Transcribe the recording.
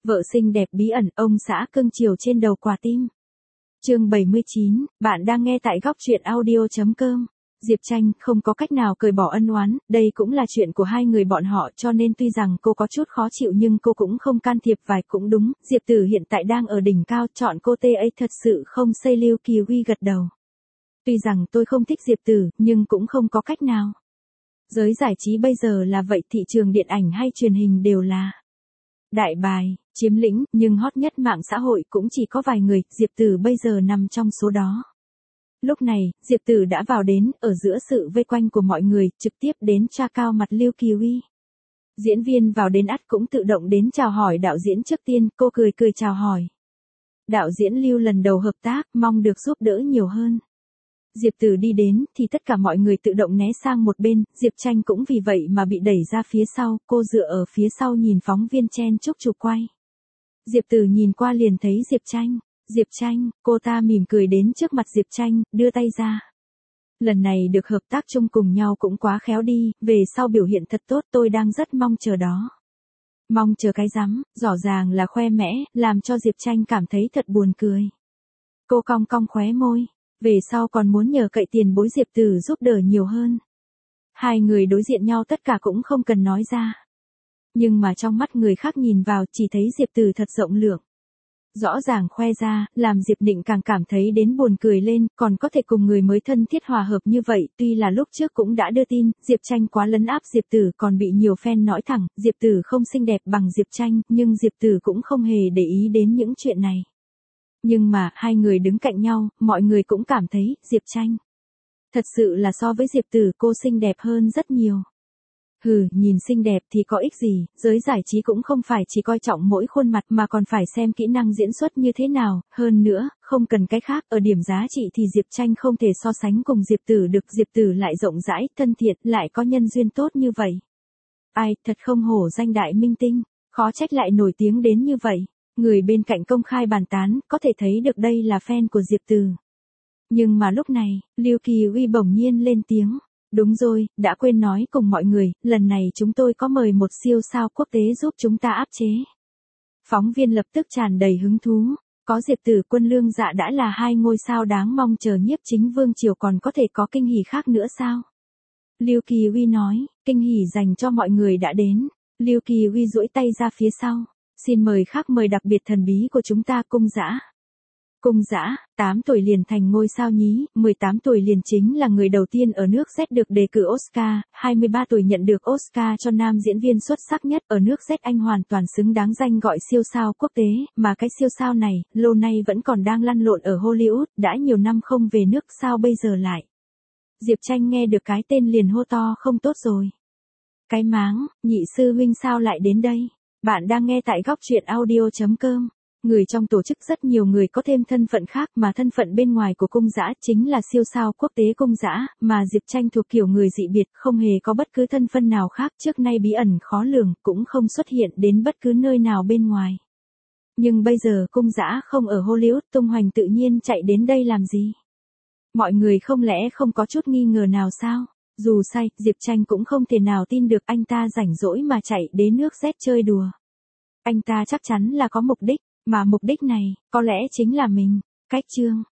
Vợ xinh đẹp bí ẩn, ông xã cưng chiều trên đầu quả tim. Chương 79, bạn đang nghe tại góc truyện audio.com. Diệp Tranh không có cách nào cởi bỏ ân oán, đây cũng là chuyện của hai người bọn họ, cho nên tuy rằng cô có chút khó chịu nhưng cô cũng không can thiệp vài, cũng đúng, Diệp Tử hiện tại đang ở đỉnh cao, chọn cô tê ấy thật sự không xây. Lưu Kỳ Huy gật đầu. Tuy rằng tôi không thích Diệp Tử, nhưng cũng không có cách nào. Giới giải trí bây giờ là vậy, thị trường điện ảnh hay truyền hình đều là đại bài, chiếm lĩnh, nhưng hot nhất mạng xã hội cũng chỉ có vài người, Diệp Tử bây giờ nằm trong số đó. Lúc này, Diệp Tử đã vào đến, ở giữa sự vây quanh của mọi người, trực tiếp đến tra cao mặt Lưu Kỳ Huy. Diễn viên vào đến ắt cũng tự động đến chào hỏi đạo diễn trước tiên, cô cười cười chào hỏi. Đạo diễn Lưu lần đầu hợp tác, mong được giúp đỡ nhiều hơn. Diệp Tử đi đến, thì tất cả mọi người tự động né sang một bên, Diệp Tranh cũng vì vậy mà bị đẩy ra phía sau, cô dựa ở phía sau nhìn phóng viên chen chúc chụp quay. Diệp Tử nhìn qua liền thấy Diệp Tranh, cô ta mỉm cười đến trước mặt Diệp Tranh, đưa tay ra. Lần này được hợp tác chung cùng nhau cũng quá khéo đi, về sau biểu hiện thật tốt, tôi đang rất mong chờ đó. Mong chờ cái rắm, rõ ràng là khoe mẽ, làm cho Diệp Tranh cảm thấy thật buồn cười. Cô cong cong khóe môi, về sau còn muốn nhờ cậy tiền bối Diệp Tử giúp đỡ nhiều hơn. Hai người đối diện nhau tất cả cũng không cần nói ra. Nhưng mà trong mắt người khác nhìn vào chỉ thấy Diệp Tử thật rộng lượng. Rõ ràng khoe ra, làm Diệp Định càng cảm thấy đến buồn cười lên, còn có thể cùng người mới thân thiết hòa hợp như vậy, tuy là lúc trước cũng đã đưa tin, Diệp Tranh quá lấn áp Diệp Tử, còn bị nhiều fan nói thẳng, Diệp Tử không xinh đẹp bằng Diệp Tranh, nhưng Diệp Tử cũng không hề để ý đến những chuyện này. Nhưng mà, hai người đứng cạnh nhau, mọi người cũng cảm thấy, Diệp Tranh. Thật sự là so với Diệp Tử cô xinh đẹp hơn rất nhiều. Hừ, nhìn xinh đẹp thì có ích gì, giới giải trí cũng không phải chỉ coi trọng mỗi khuôn mặt mà còn phải xem kỹ năng diễn xuất như thế nào, hơn nữa, không cần cái khác, ở điểm giá trị thì Diệp Tranh không thể so sánh cùng Diệp Tử được, Diệp Tử lại rộng rãi, thân thiện, lại có nhân duyên tốt như vậy. Ai, thật không hổ danh đại minh tinh, khó trách lại nổi tiếng đến như vậy. Người bên cạnh công khai bàn tán, có thể thấy được đây là fan của Diệp Tử. Nhưng mà lúc này, Lưu Kỳ Huy bỗng nhiên lên tiếng. Đúng rồi, đã quên nói cùng mọi người, lần này chúng tôi có mời một siêu sao quốc tế giúp chúng ta áp chế. Phóng viên lập tức tràn đầy hứng thú. Có Diệp Tử, Quân Lương Dạ đã là hai ngôi sao đáng mong chờ, Nhiếp Chính Vương Triều còn có thể có kinh hỉ khác nữa sao? Lưu Kỳ Huy nói, kinh hỉ dành cho mọi người đã đến. Lưu Kỳ Huy duỗi tay ra phía sau. Xin mời khách mời đặc biệt thần bí của chúng ta, Cung Dã. Cung Dã, 8 tuổi liền thành ngôi sao nhí, 18 tuổi liền chính là người đầu tiên ở nước Z được đề cử Oscar, 23 tuổi nhận được Oscar cho nam diễn viên xuất sắc nhất ở nước Z, anh hoàn toàn xứng đáng danh gọi siêu sao quốc tế, mà cái siêu sao này, lâu nay vẫn còn đang lăn lộn ở Hollywood, đã nhiều năm không về nước, sao bây giờ lại. Diệp Tranh nghe được cái tên liền hô to không tốt rồi. Cái máng, nhị sư huynh sao lại đến đây? Bạn đang nghe tại góc truyện audio.com. Người trong tổ chức rất nhiều người có thêm thân phận khác, mà thân phận bên ngoài của Cung Dã chính là siêu sao quốc tế Cung Dã, mà Diệp Tranh thuộc kiểu người dị biệt, không hề có bất cứ thân phận nào khác, trước nay bí ẩn khó lường, cũng không xuất hiện đến bất cứ nơi nào bên ngoài. Nhưng bây giờ Cung Dã không ở Hollywood tung hoành, tự nhiên chạy đến đây làm gì? Mọi người không lẽ không có chút nghi ngờ nào sao? Dù sai, Diệp Tranh cũng không thể nào tin được anh ta rảnh rỗi mà chạy đến nước Z chơi đùa. Anh ta chắc chắn là có mục đích, mà mục đích này, có lẽ chính là mình. Cách chương